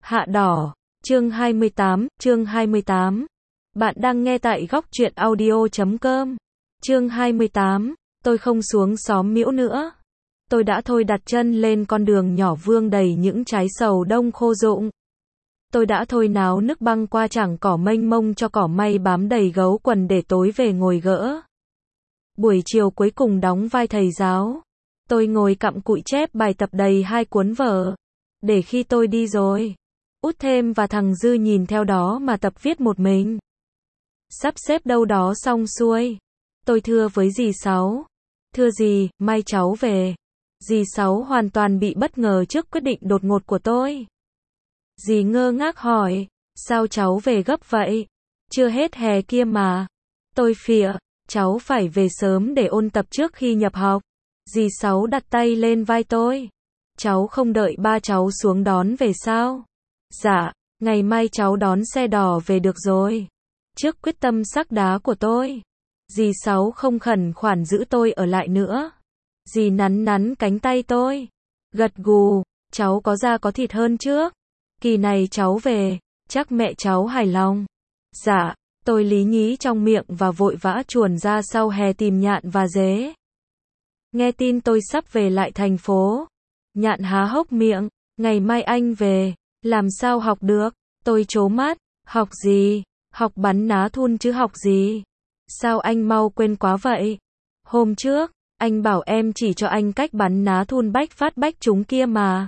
Hạ đỏ, chương 28. Bạn đang nghe tại góc truyện audio.com. Chương 28, tôi không xuống xóm Miễu nữa. Tôi đã thôi đặt chân lên con đường nhỏ vương đầy những trái sầu đông khô rụng. Tôi đã thôi náo nức băng qua chẳng cỏ mênh mông cho cỏ may bám đầy gấu quần để tối về ngồi gỡ. Buổi chiều cuối cùng đóng vai thầy giáo. Tôi ngồi cặm cụi chép bài tập đầy 2 cuốn vở. Để khi tôi đi rồi, Út Thêm và thằng Dư nhìn theo đó mà tập viết một mình. Sắp xếp đâu đó xong xuôi. Tôi thưa với dì Sáu. Thưa dì, mai cháu về. Dì Sáu hoàn toàn bị bất ngờ trước quyết định đột ngột của tôi. Dì ngơ ngác hỏi, sao cháu về gấp vậy? Chưa hết hè kia mà. Tôi phịa, cháu phải về sớm để ôn tập trước khi nhập học. Dì Sáu đặt tay lên vai tôi. Cháu không đợi ba cháu xuống đón về sao? Dạ, ngày mai cháu đón xe đỏ về được rồi. Trước quyết tâm sắc đá của tôi, dì Sáu không khẩn khoản giữ tôi ở lại nữa. Dì nắn nắn cánh tay tôi, gật gù, cháu có da có thịt hơn trước. Kỳ này cháu về, chắc mẹ cháu hài lòng. Dạ, tôi lý nhí trong miệng và vội vã chuồn ra sau hè tìm Nhạn và Dế. Nghe tin tôi sắp về lại thành phố, Nhạn há hốc miệng, ngày mai anh về, làm sao học được? Tôi trố mắt, học gì? Học bắn ná thun chứ học gì? Sao anh mau quên quá vậy? Hôm trước, anh bảo em chỉ cho anh cách bắn ná thun bách phát bách trúng kia mà.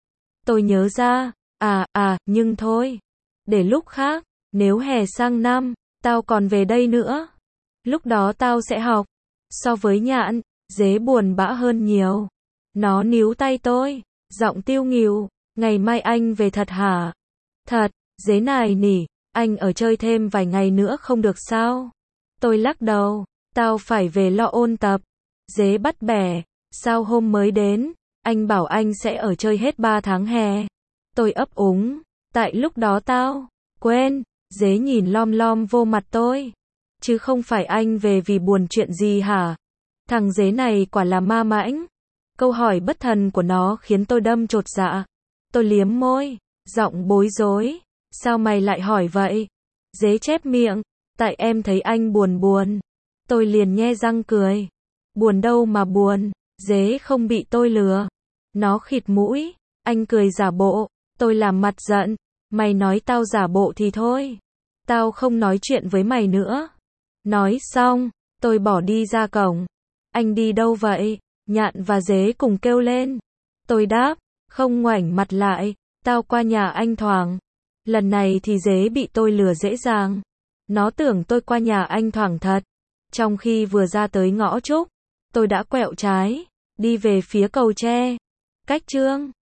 Tôi nhớ ra, nhưng thôi. Để lúc khác, nếu hè sang năm, tao còn về đây nữa. Lúc đó tao sẽ học. So với Nhạn, Dế buồn bã hơn nhiều. Nó níu tay tôi, giọng tiêu nghỉu, ngày mai anh về thật hả? Thật, Dế nài nỉ, anh ở chơi thêm vài ngày nữa không được sao? Tôi lắc đầu, tao phải về lo ôn tập. Dế bắt bẻ, sao hôm mới đến, anh bảo anh sẽ ở chơi hết 3 tháng hè. Tôi ấp úng, tại lúc đó tao quên. Dế nhìn lom lom vô mặt tôi. Chứ không phải anh về vì buồn chuyện gì hả? Thằng Dế này quả là ma mãnh. Câu hỏi bất thần của nó khiến tôi đâm chột dạ. Tôi liếm môi, giọng bối rối. Sao mày lại hỏi vậy? Dế chép miệng, tại em thấy anh buồn. Tôi liền nhe răng cười. Buồn đâu mà buồn, Dế không bị tôi lừa. Nó khịt mũi, anh cười giả bộ. Tôi làm mặt giận, mày nói tao giả bộ thì thôi. Tao không nói chuyện với mày nữa. Nói xong, tôi bỏ đi ra cổng. Anh đi đâu vậy? Nhạn và Dế cùng kêu lên. Tôi đáp, không ngoảnh mặt lại, tao qua nhà anh Thoảng. Lần này thì Dế bị tôi lừa dễ dàng. Nó tưởng tôi qua nhà anh Thoảng thật. Trong khi vừa ra tới ngõ Trúc, tôi đã quẹo trái, đi về phía cầu tre. Cách Trương